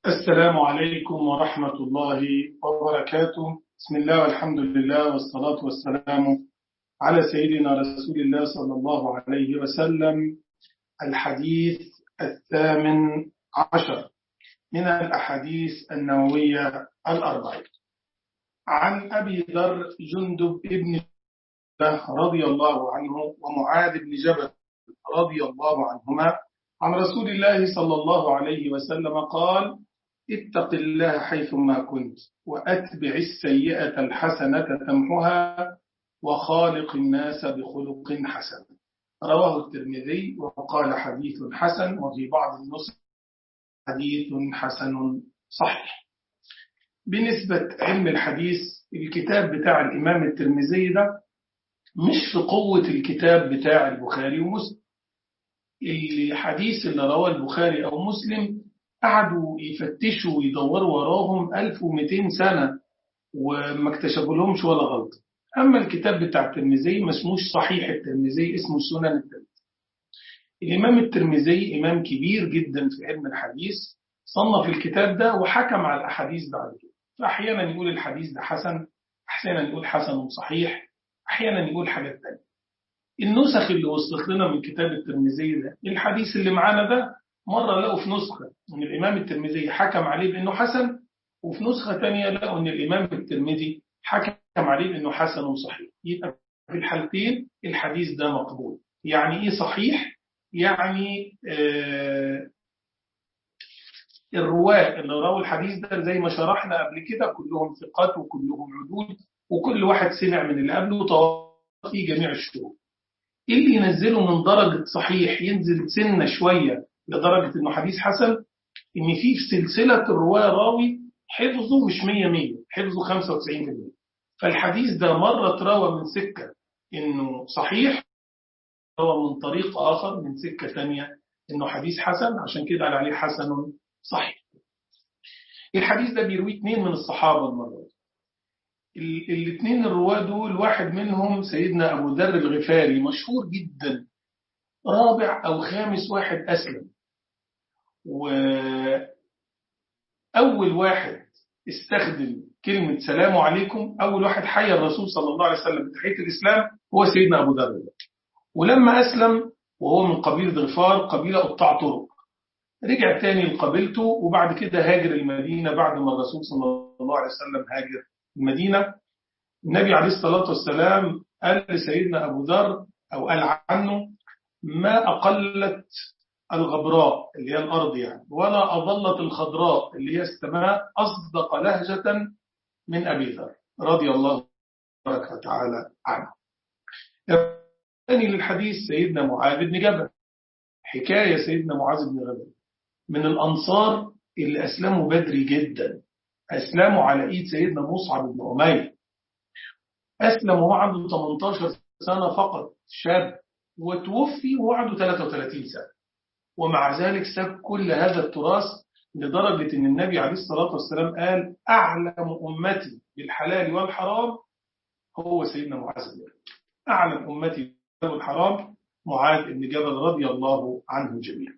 السلام عليكم ورحمة الله وبركاته. بسم الله والحمد لله والصلاة والسلام على سيدنا رسول الله صلى الله عليه وسلم. الحديث 18 من الأحاديث النووية 40 عن أبي ذر جندب ابن رضي الله عنه ومعاذ بن جبل رضي الله عنهما عن رسول الله صلى الله عليه وسلم قال: اتق الله حيثما كنت وأتبع السيئة الحسنة تمحها وخالق الناس بخلق حسن. رواه الترمذي وقال حديث حسن، وفي بعض النسخ حديث حسن صحيح. بالنسبة علم الحديث، الكتاب بتاع الإمام الترمذي ده مش في قوة الكتاب بتاع البخاري ومسلم. الحديث اللي رواه البخاري أو مسلم قعدوا يفتشوا ويدوروا وراهم 1200 سنة وما اكتشفوا لهمش ولا غلط. أما الكتاب بتاع الترمذي ما اسموش صحيح الترمذي، اسمه سنن الترمذي. الإمام الترمذي إمام كبير جدا في علم الحديث، صنف الكتاب ده وحكم على الأحاديث بعد كده. فأحيانا يقول الحديث ده حسن، أحيانا يقول حسن صحيح، أحيانا يقول حاجات تانية. النسخ اللي وصلت لنا من كتاب الترمذي ده، الحديث اللي معانا ده مرة لقوا في نسخة أن الإمام الترمذي حكم عليه بأنه حسن، وفي نسخة تانية لقوا أن الإمام الترمذي حكم عليه بأنه حسن صحيح. يبقى في الحالتين الحديث ده مقبول. يعني إيه صحيح؟ يعني الرواة اللي رووا الحديث ده زي ما شرحنا قبل كده كلهم ثقات وكلهم عدول، وكل واحد سمع من اللي قبله وتوافق في جميع الشروط. اللي ينزله من درجة صحيح ينزل سنة شوية لدرجة إنه حديث حسن، إن في سلسلة الرواة راوي حفظه مش 100 حفظه 95%. فالحديث ده مرة تروى من سكة إنه صحيح، روى من طريق آخر من سكة ثانية إنه حديث حسن، عشان كده قال عليه حسن صحيح. الحديث ده بيروي 2 من الصحابة المرة. الاثنين الرواة دول واحد منهم سيدنا أبو ذر الغفاري، مشهور جدا، رابع أو خامس واحد أسلم، وأول واحد استخدم كلمة سلام عليكم، أول واحد حيا الرسول صلى الله عليه وسلم بتحية الإسلام هو سيدنا أبو ذر. ولما أسلم وهو من قبيلة غفار، قبيلة قطاع طرق، رجع تاني لقبيلته، وبعد كده هاجر المدينة بعد ما الرسول صلى الله عليه وسلم هاجر المدينة. النبي عليه الصلاة والسلام قال لسيدنا أبو ذر أو قال عنه: ما أقلت الغبراء اللي هي الأرض يعني، ولا أظلت الخضراء اللي هي السماء أصدق لهجة من أبي ذر رضي الله تعالى عنه. الثاني للحديث سيدنا معاذ بن جبل. حكاية سيدنا معاذ بن جبل من الأنصار اللي أسلموا بدري جدا، أسلموا على إيد سيدنا مصعب بن عمير. أسلم وهو عنده 18 سنة فقط، شاب، وتوفي وهو عنده 33 سنة، ومع ذلك ساب كل هذا التراث، لدرجة أن النبي عليه الصلاة والسلام قال: أعلم أمتي بالحلال والحرام هو سيدنا معاذ بن جبل. أعلم أمتي بالحرام معاذ بن جبل رضي الله عنه جميعا.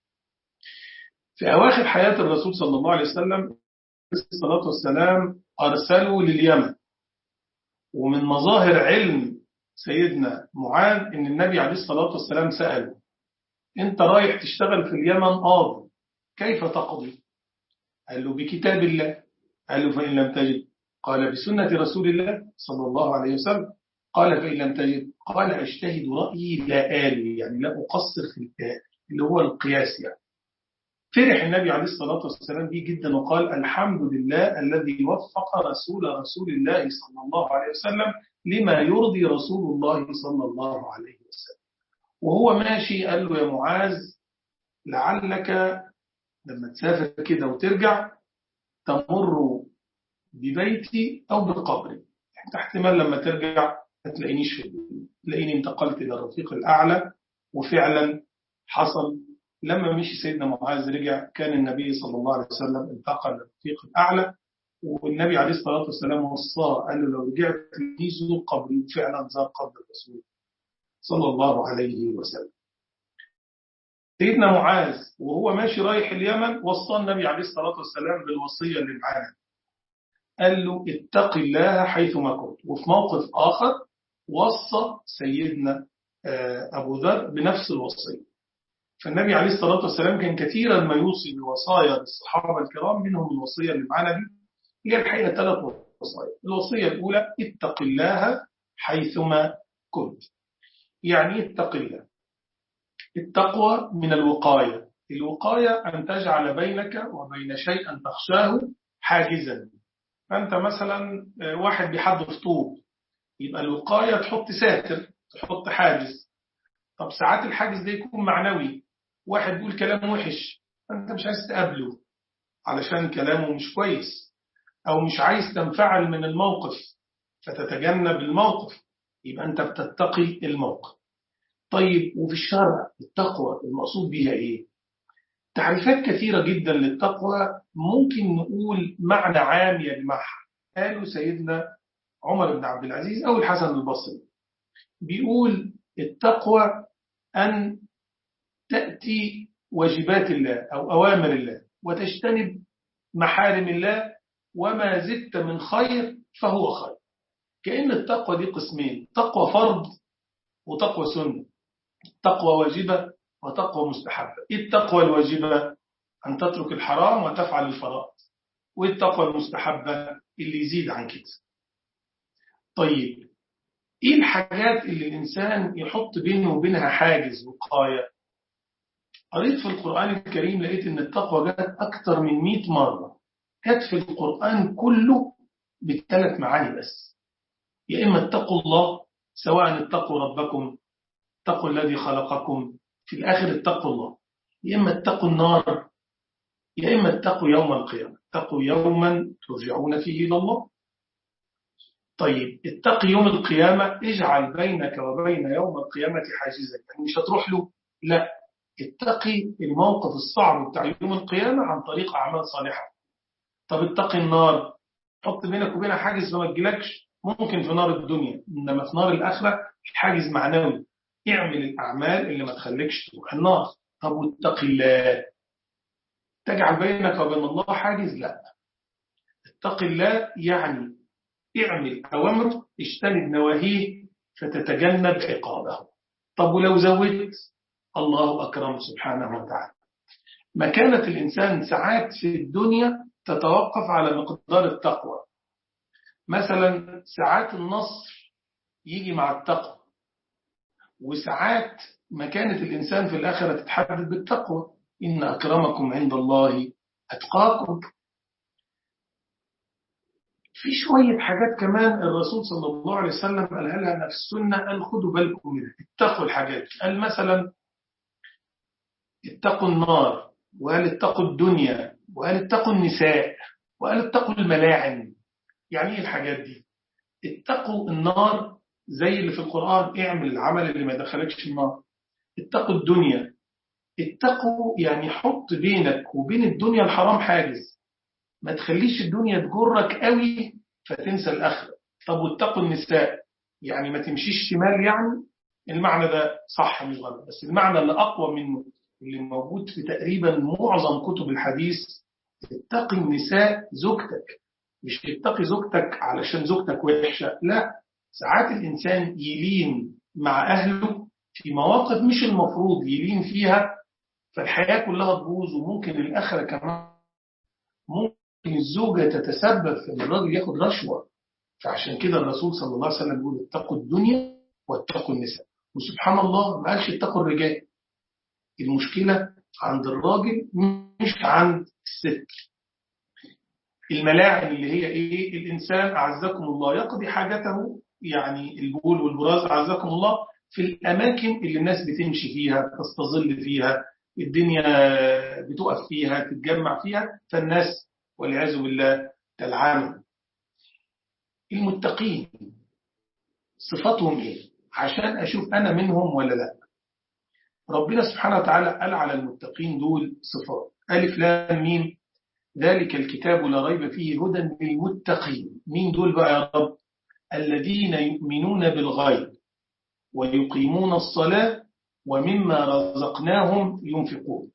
في أواخر حياة الرسول صلى الله عليه وسلم عليه الصلاة والسلام أرسلوا لليمن، ومن مظاهر علم سيدنا معاذ إن النبي عليه الصلاة والسلام سأله: أنت رايح تشتغل في اليمن قاضي، كيف تقضي؟ قال له: بكتاب الله. قال له: فإن لم تجد؟ قال: بسنة رسول الله صلى الله عليه وسلم. قال: فإن لم تجد؟ قال: أجتهد رأيي لا آلي، يعني لا أقصر في الآل اللي هو القياس يعني. فرح النبي عليه الصلاة والسلام به جدا وقال: الحمد لله الذي وفق رسول الله صلى الله عليه وسلم لما يرضي رسول الله صلى الله عليه وسلم. وهو ماشي قال له: يا معاذ، لعلك لما تسافر كده وترجع تمر ببيتي أو بقبري، يعني احتمال لما ترجع ما تلاقينيش في البيت، تلاقيني انتقلت إلى الرفيق الأعلى. وفعلا حصل. لما مشي سيدنا معاذ رجع، كان النبي صلى الله عليه وسلم انتقل للرفيق الأعلى، والنبي عليه الصلاة والسلام وصاه قال له: لو رجعت زور قبري. فعلا زار قبر الرسول صلى الله عليه وسلم. سيدنا معاذ وهو ماشي رايح اليمن وصى النبي عليه الصلاة والسلام بالوصية اللي معانا، قال له اتق الله حيثما كنت. وفي موقف آخر وصى سيدنا أبو ذر بنفس الوصية. فالنبي عليه الصلاة والسلام كان كثيرا ما يوصي بوصايا للصحابة الكرام، منهم الوصية اللي معانا دي. هي الحقيقة 3 وصايا. الوصية الأولى اتق الله حيثما كنت. يعني اتق الله. التقوى من الوقاية. الوقاية أن تجعل بينك وبين شيء أن تخشاه حاجزا. فأنت مثلا واحد بيحدف طوب، يبقى الوقاية تحط ساتر، تحط حاجز. طب ساعات الحاجز ده يكون معنوي، واحد بيقول كلام وحش أنت مش عايز تقابله علشان كلامه مش كويس، أو مش عايز تنفعل من الموقف فتتجنب الموقف، يبقى أنت بتتقي الموقف. طيب وفي الشرع التقوى المقصود بها إيه؟ تعريفات كثيرة جدا للتقوى، ممكن نقول معنى عام يجمعها. قالوا سيدنا عمر بن عبد العزيز أو الحسن البصري بيقول التقوى أن تأتي واجبات الله أو أوامر الله وتجتنب محارم الله، وما زدت من خير فهو خير. كأن التقوى دي قسمين: تقوى فرض وتقوى سنة، تقوى واجبة وتقوى مستحبة. إيه التقوى الواجبة؟ أن تترك الحرام وتفعل الفرائض. والتقوى المستحبة اللي يزيد عن كده. طيب إيه الحاجات اللي الإنسان يحط بينه وبينها حاجز وقاية؟ قريت في القرآن الكريم لقيت إن التقوى جاءت أكثر من 100 مرة. جاءت في القرآن كله ب3 معاني بس: يا إما اتقوا الله، سواء اتقوا ربكم، اتقوا الذي خلقكم، في الآخر اتقوا الله، يا إما اتقوا النار، يا إما اتقوا يوم القيامة، اتقوا يوما ترجعون فيه إلى الله. طيب اتقي يوم القيامة، اجعل بينك وبين يوم القيامة حاجزا، يعني مش هتروح له، لا، اتقي الموقف الصعب بتاع يوم القيامة عن طريق أعمال صالحة. طب اتقي النار، حط بينك وبينها حاجز فما تجيلكش، ممكن في نار الدنيا، إنما في نار الآخرة حاجز معنوي، اعمل الأعمال اللي ما تخليكش تروح النار. طب واتقي الله، تجعل بينك وبين الله حاجز؟ لا، اتقي الله يعني اعمل أوامره، اجتنب نواهيه، فتتجنب عقابه. طب ولو زودت، الله أكرم سبحانه وتعالى. مكانة الإنسان ساعات في الدنيا تتوقف على مقدار التقوى. مثلا ساعات النصر يجي مع التقوى، وساعات مكانة الإنسان في الآخرة تتحدد بالتقوى: إن أكرمكم عند الله أتقاكم. في شوية حاجات كمان الرسول صلى الله عليه وسلم قالها لنا في السنة، قال خدوا بالكم منها، اتقوا الحاجات. قال مثلا اتقوا النار، وقال اتقوا الدنيا، وقال اتقوا النساء، وقال اتقوا الملاعن. يعني ايه الحاجات دي؟ اتقوا النار زي اللي في القرآن، اعمل العمل اللي ما يدخلكش النار. اتقوا الدنيا، اتقوا يعني حط بينك وبين الدنيا الحرام حاجز، ما تخليش الدنيا تجرك قوي فتنسى الآخرة. طب واتقوا النساء، يعني ما تمشيش شمال. يعني المعنى ده صح مش غلط، بس المعنى اللي أقوى منه اللي موجود في تقريبا معظم كتب الحديث: اتقي النساء زوجتك. مش اتقي زوجتك علشان زوجتك وحشة، لا، ساعات الإنسان يلين مع أهله في مواقف مش المفروض يلين فيها، فالحياة كلها تبوظ، وممكن الآخرة كمان ممكن الزوجة تتسبب في ان الراجل ياخد رشوة. فعشان كده الرسول صلى الله عليه وسلم يقول اتقوا الدنيا واتقوا النساء. وسبحان الله ما قالش اتقوا الرجال. المشكلة عند الراجل مش عند الست. الملاعن اللي هي ايه؟ الإنسان أعزكم الله يقضي حاجته، يعني البول والبراز أعزكم الله، في الأماكن اللي الناس بتمشي فيها، تستظل فيها، الدنيا بتقف فيها، تتجمع فيها، فالناس والعياذ بالله تلعنهم. المتقين صفاتهم ايه عشان اشوف انا منهم ولا لا؟ ربنا سبحانه وتعالى قال على المتقين دول صفات: الف لام ميم ذلك الكتاب لا ريب فيه هدى للمتقين. مين دول بقى يا رب؟ الذين يؤمنون بالغيب ويقيمون الصلاة ومما رزقناهم ينفقون.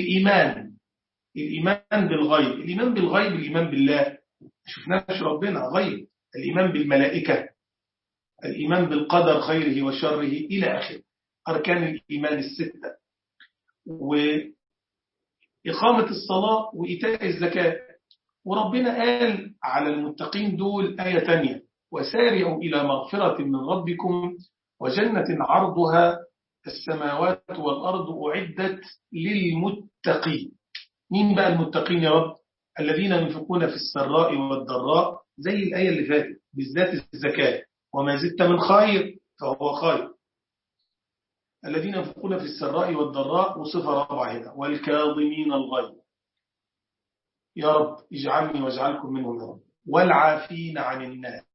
الإيمان بالغيب، الإيمان بالله شفناش ربنا غيب، الإيمان بالملائكة، الإيمان بالقدر خيره وشره إلى آخره، أركان الإيمان الستة، وإقامة الصلاة وإيتاء الزكاة. وربنا قال على المتقين دول آية تانية: وسارعوا إلى مغفرة من ربكم وجنة عرضها السماوات والأرض أعدت للمتقين. مين بقى المتقين يا رب؟ الذين ينفقون في السراء والضراء، زي الآية اللي فاتت، بالذات الزكاة: وما زدت من خير فهو خير. الذين ينفقون في السراء والضراء، وصفة رابعة هنا: والكاظمين الغيظ. يا رب اجعلني واجعلكم منهم يا رب. والعافين عن الناس،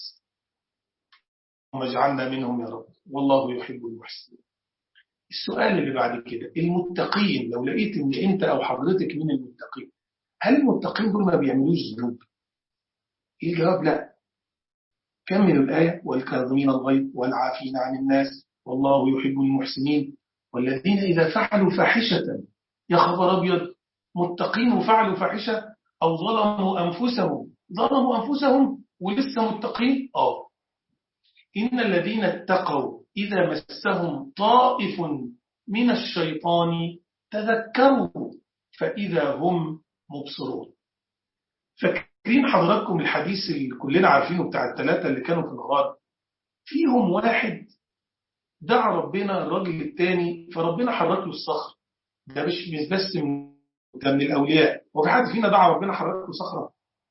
واجعلنا منهم يا رب، والله يحب المحسنين. السؤال اللي بعد كده: المتقين، لو لقيت ان انت او حضرتك من المتقين، هل المتقين دول ما بيعملوش ذنوب؟ الجواب لا. كملوا الآية: والكاظمين الغيظ والعافين عن الناس والله يحب المحسنين والذين إذا فعلوا فاحشة. يا خبر أبيض، متقين وفعلوا فاحشة أو ظلموا أنفسهم ولسه متقين. إن الذين اتقوا إذا مسهم طائف من الشيطان تذكروا فإذا هم مبصرون. فاكرين حضراتكم الحديث اللي كلنا عارفينه بتاع الثلاثة اللي كانوا في الغار؟ فيهم واحد دعا ربنا الراجل الثاني فربنا حرك له الصخر. ده مش بس ده من الأولياء. وفي حد فينا دعا ربنا حرك له صخرة؟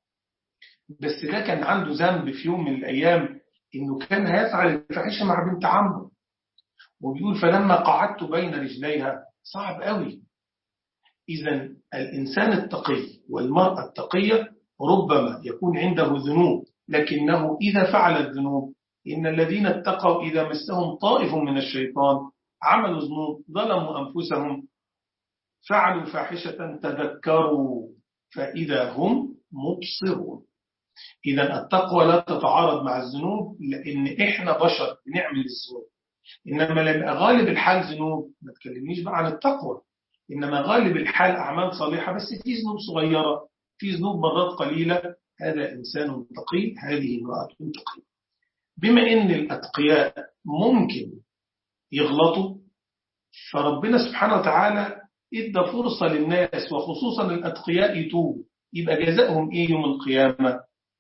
بس ده كان عنده ذنب في يوم من الأيام، إنه كان هيفعل الفاحشة مع بنت عمه، وبيقول: فلما قعدت بين رجليها. صعب قوي. إذا الإنسان التقي والمرأة التقية ربما يكون عنده ذنوب، لكنه إذا فعل الذنوب، إن الذين اتقوا إذا مسهم طائف من الشيطان عملوا ذنوب، ظلموا أنفسهم، فعلوا فاحشة، تذكروا فإذا هم مبصرون. إذا التقوى لا تتعارض مع الذنوب، لأن إحنا بشر بنعمل الذنوب. إنما لما غالب الحال ذنوب، ما تكلمنيش بقى عن التقوى، إنما غالب الحال أعمال صالحة، بس في ذنوب صغيرة، في ذنوب مرات قليلة. هذا إنسان تقي، هذه امرأة تقي. بما إن الأتقياء ممكن يغلطوا، فربنا سبحانه وتعالى إدى فرصة للناس وخصوصا الأتقياء يتوبوا. يبقى جزاؤهم إيه يوم القيامة؟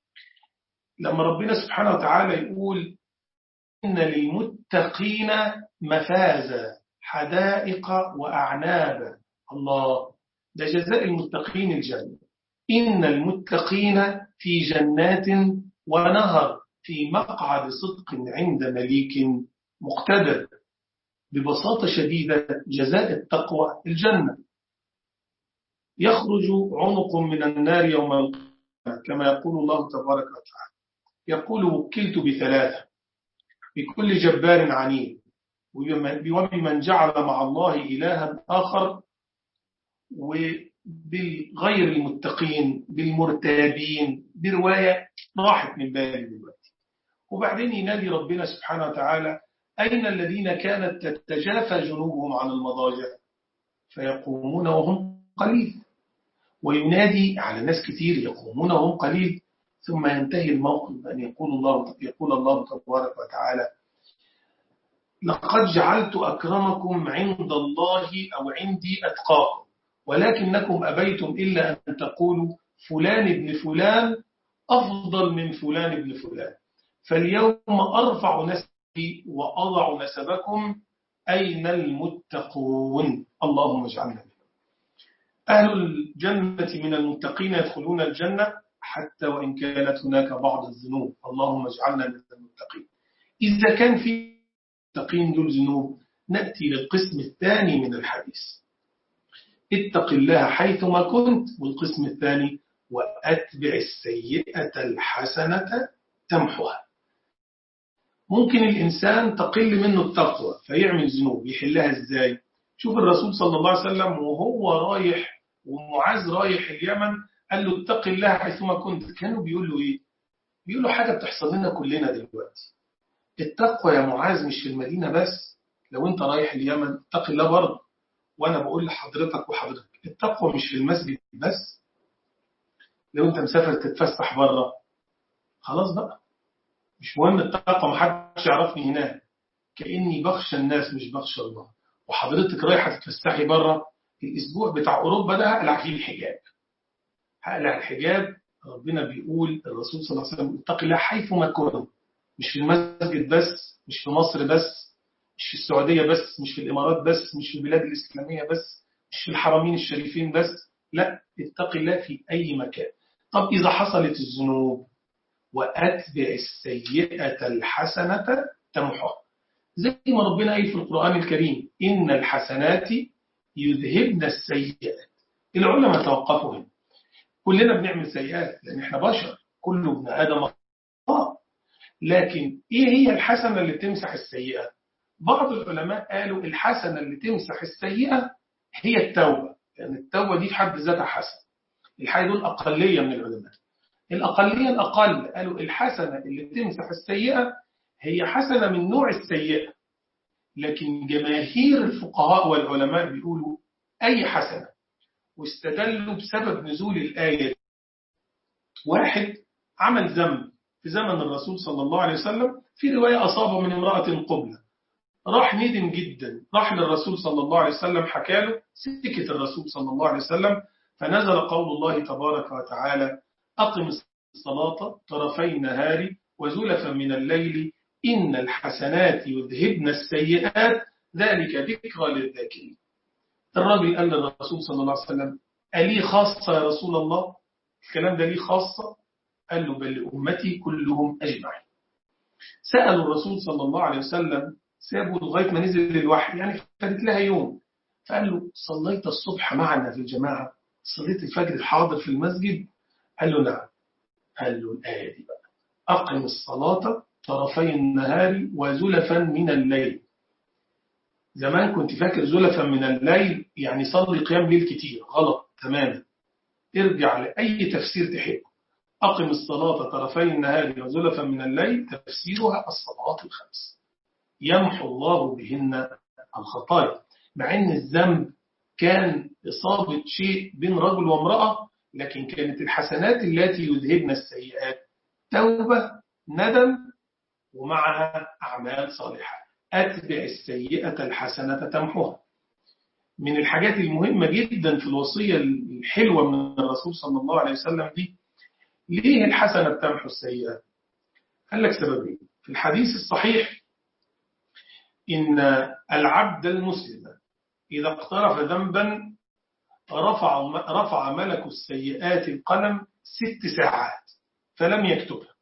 لما ربنا سبحانه وتعالى يقول: إن للمتقين مفازا حدائق وأعنابا. الله، ده جزاء المتقين الجنة. إن المتقين في جنات ونهر في مقعد صدق عند مليك مقتدر. ببساطة شديدة جزاء التقوى الجنة. يخرج عنق من النار يوم القيامة كما يقول الله تبارك وتعالى. يقول: وكلت بثلاثة: بكل جبار عنيد، وبمن جعل مع الله إلها آخر، وبالغير المتقين، بالمرتابين. برواية راحت من بالي دلوقتي. وبعدين ينادي ربنا سبحانه وتعالى: أين الذين كانت تتجافى جنوبهم عن المضاجع؟ فيقومون وهم قليل. وينادي على ناس كتير يقومون وهم قليل. ثم ينتهي الموقف أن يقول الله تبارك وتعالى: لقد جعلت أكرمكم عند الله أو عندي أتقاكم، ولكنكم أبيتم إلا أن تقولوا فلان ابن فلان أفضل من فلان ابن فلان، فاليوم أرفع نسبي وأضع نسبكم. أين المتقون؟ اللهم اجعلنا منهم. أهل الجنة من المتقين يدخلون الجنة حتى وإن كانت هناك بعض الذنوب. اللهم اجعلنا من المتقين. إذا كان في المتقين دول ذنوب، نأتي للقسم الثاني من الحديث: اتق الله حيثما كنت. والقسم الثاني: وأتبع السيئة الحسنة تمحها. ممكن الإنسان تقل منه التقوى فيعمل ذنوب، يحلها إزاي؟ شوف الرسول صلى الله عليه وسلم وهو رايح ومعاذ رايح اليمن، قال له: اتق الله حيثما كنت. كانوا بيقول له إيه؟ بيقول له حاجة بتحصل لنا كلنا دلوقتي: التقوى يا معاذ مش في المدينة بس، لو أنت رايح اليمن اتق الله برضه. وأنا بقول لحضرتك وحضرتك التقوى مش في المسجد بس. لو أنت مسافر تتفسح بره خلاص بقى مش مهم التقوى، محدش يعرفني هناك، كأني بخشى الناس مش بخشى الله. وحضرتك رايحة تتفسحي بره، الأسبوع بتاع أوروبا ده هقلع فيه الحجاب، هقلع الحجاب. ربنا بيقول الرسول صلى الله عليه وسلم اتق الله حيثما كنت، مش في المسجد بس، مش في مصر بس، مش في السعودية بس، مش في الإمارات بس، مش في البلاد الإسلامية بس، مش في الحرمين الشريفين بس، لا، اتق الله في أي مكان. طب إذا حصلت الذنوب وأتبع السيئة الحسنة تمحها، زي ما ربنا قال في القرآن الكريم إن الحسنات يذهبن السيئات. العلماء توقفوا هنا. كلنا بنعمل سيئات لأن احنا بشر، كل ابن آدم خطاء، لكن إيه هي الحسنة اللي تمسح السيئة؟ بعض العلماء قالوا الحسنة اللي تمسح السيئة هي التوبة، لأن التوبة دي في حد ذاتها حسنة. الحقيقة دول أقلية من العلماء. الأقلية الأقل قالوا الحسنة اللي تمسح السيئة هي حسنة من نوع السيئة، لكن جماهير الفقهاء والعلماء بيقولوا أي حسنة، واستدلوا بسبب نزول الآية. واحد عمل ذنب في زمن الرسول صلى الله عليه وسلم، في رواية أصابه من امرأة قبلة، راح ندم جدا، راح للرسول صلى الله عليه وسلم حكى له، سكت الرسول صلى الله عليه وسلم، فنزل قول الله تبارك وتعالى أقم الصلاة طرفي النهار وزلفا من الليل إن الحسنات يذهبن السيئات ذلك ذكرى للذاكرين. الراجل قال للرسول صلى الله عليه وسلم ألي خاصة يا رسول الله؟ الكلام ده ليه خاصة؟ قال له بل لأمتي كلهم أجمعين. سألوا الرسول صلى الله عليه وسلم، سابوا لغاية ما نزل الوحي، يعني فاتت لها يوم، فقال له صليت الصبح معنا في الجماعة؟ صليت الفجر حاضر في المسجد؟ قال له نعم. قال له الآية دي بقى أقم الصلاة طرفي النهار وزلفا من الليل. زمان كنت فاكر زلفا من الليل يعني صلي قيام ليل كتير، غلط تماما. ارجع لأي تفسير تحبه. أقم الصلاة طرفي النهار وزلفا من الليل تفسيرها الصلوات الخمس يمحو الله بهن الخطايا. مع أن الذنب كان إصابة شيء بين رجل وامرأة، لكن كانت الحسنات التي يذهبن السيئات توبة، ندم، ومعها أعمال صالحة. أتبع السيئة الحسنة تمحوها. من الحاجات المهمة جدا في الوصية الحلوة من الرسول صلى الله عليه وسلم دي، ليه الحسنة بتمحو السيئة؟ قال لك سببين. في الحديث الصحيح إن العبد المسلم إذا اقترف ذنبا رفع ملك السيئات القلم 6 ساعات فلم يكتبها،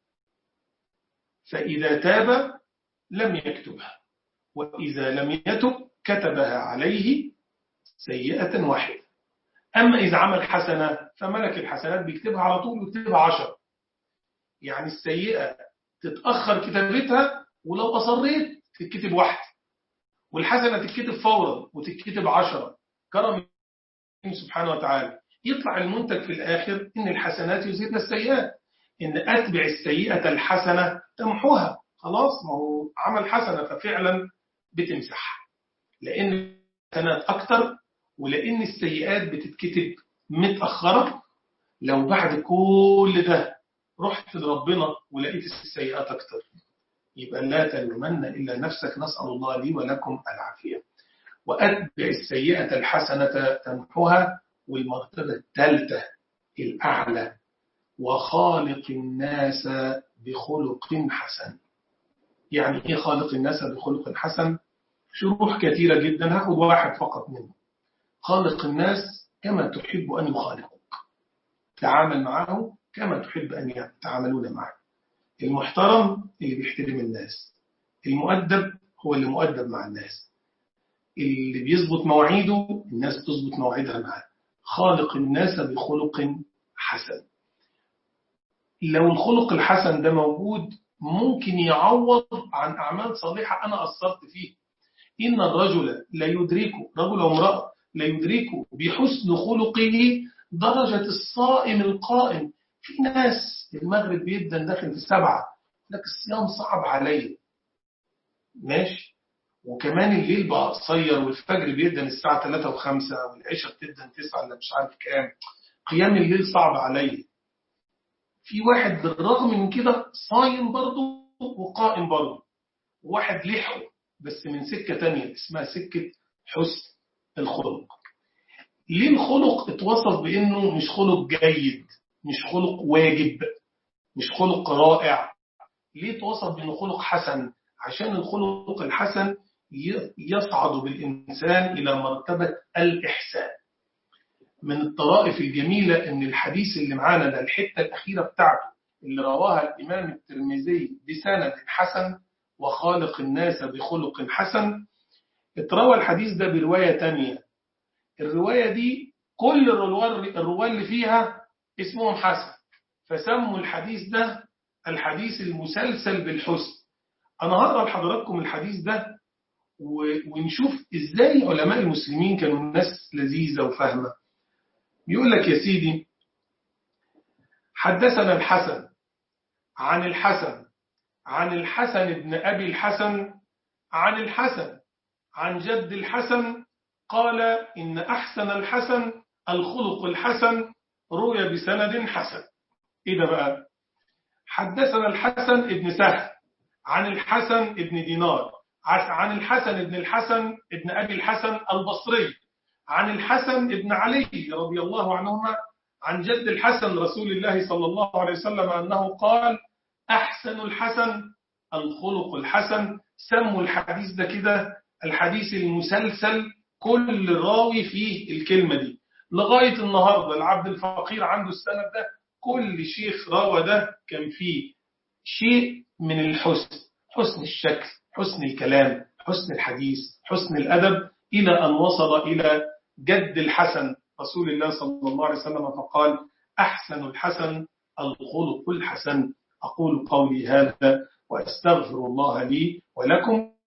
فإذا تاب لم يكتبها، وإذا لم يتب كتبها عليه سيئة واحدة. أما إذا عمل حسنة فملك الحسنات بيكتبها على طول ويكتبها 10. يعني السيئة تتأخر كتابتها، ولو أصريت تتكتب واحدة، والحسنة تتكتب فورا وتتكتب 10. كرم سبحانه وتعالى. يطلع المنتج في الآخر إن الحسنات يزيدن السيئات، إن أتبع السيئة الحسنة تمحوها. خلاص، ما هو عمل حسنة ففعلا بتمسح، لأن الحسنات أكتر، ولأن السيئات بتتكتب متأخرة. لو بعد كل ده رحت لربنا ولقيت السيئات أكتر، يبقى لا تلومن إلا نفسك. نسأل الله لي ولكم العافية. وأتبع السيئة الحسنة تمحوها. والمرتبة الثالثة الأعلى وخالق الناس بخلق حسن. يعني إيه خالق الناس بخلق حسن؟ شروح كثيرة جدا، هاخد واحد فقط منه. خالق الناس كما تحب أن يخالقك، تعامل معه كما تحب أن يتعاملون معك. المحترم اللي بيحترم الناس، المؤدب هو اللي مؤدب مع الناس، اللي بيظبط مواعيده الناس تظبط مواعيدها معاه. خالق الناس بخلق حسن. لو الخلق الحسن ده موجود ممكن يعوض عن أعمال صالحة أنا قصرت فيه. إن الرجل لا يدرك، رجل وامرأة لا يدرك بحسن خلقه درجة الصائم القائم. في ناس المغرب بيبدأ داخل في 7، لكن الصيام صعب عليه، ماشي، وكمان الليل بقى قصير، والفجر بيدن الساعة 3 و5، والعشاء بتدن 9 ولا مش عارف كام. قيام الليل صعب عليا. في واحد بالرغم من كده صايم برضه وقائم برضه، وواحد لحقه بس من سكة تانية اسمها سكة حسن الخلق. ليه الخلق اتوصف بأنه مش خلق جيد، مش خلق واجب، مش خلق رائع؟ ليه اتوصف بأنه خلق حسن؟ عشان الخلق الحسن يصعد بالإنسان إلى مرتبة الإحسان. من الطرائف الجميلة أن الحديث اللي معانا ده، الحتة الأخيرة بتاعته اللي رواها الإمام الترمذي بسند حسن، وخالق الناس بخلق حسن، اتروى الحديث ده برواية تانية. الرواية دي كل الرواة اللي فيها اسمهم حسن، فسموا الحديث ده الحديث المسلسل بالحسن. أنا هقرأ لحضراتكم الحديث ده ونشوف إزاي علماء المسلمين كانوا ناس لذيذة وفاهمة. بيقول لك يا سيدي: حدثنا الحسن عن الحسن عن الحسن بن أبي الحسن عن الحسن عن جد الحسن قال: إن أحسن الحسن الخلق الحسن، روي بسند حسن. إيه ده بقى؟ حدثنا الحسن بن سهل عن الحسن بن دينار عن الحسن بن الحسن بن أبي الحسن البصري عن الحسن بن علي رضي الله عنهما عن جد الحسن رسول الله صلى الله عليه وسلم أنه قال: أحسن الحسن الخلق الحسن. سموا الحديث ده كده الحديث المسلسل، كل راوي فيه الكلمة دي. لغاية النهاردة العبد الفقير عنده السند ده، كل شيخ راوى ده كان فيه شيء من الحسن، حسن الشكل، حسن الكلام، حسن الحديث، حسن الأدب، إلى أن وصل إلى جد الحسن رسول الله صلى الله عليه وسلم فقال: أحسن الحسن الخلق الحسن. أقول قولي هذا وأستغفر الله لي ولكم.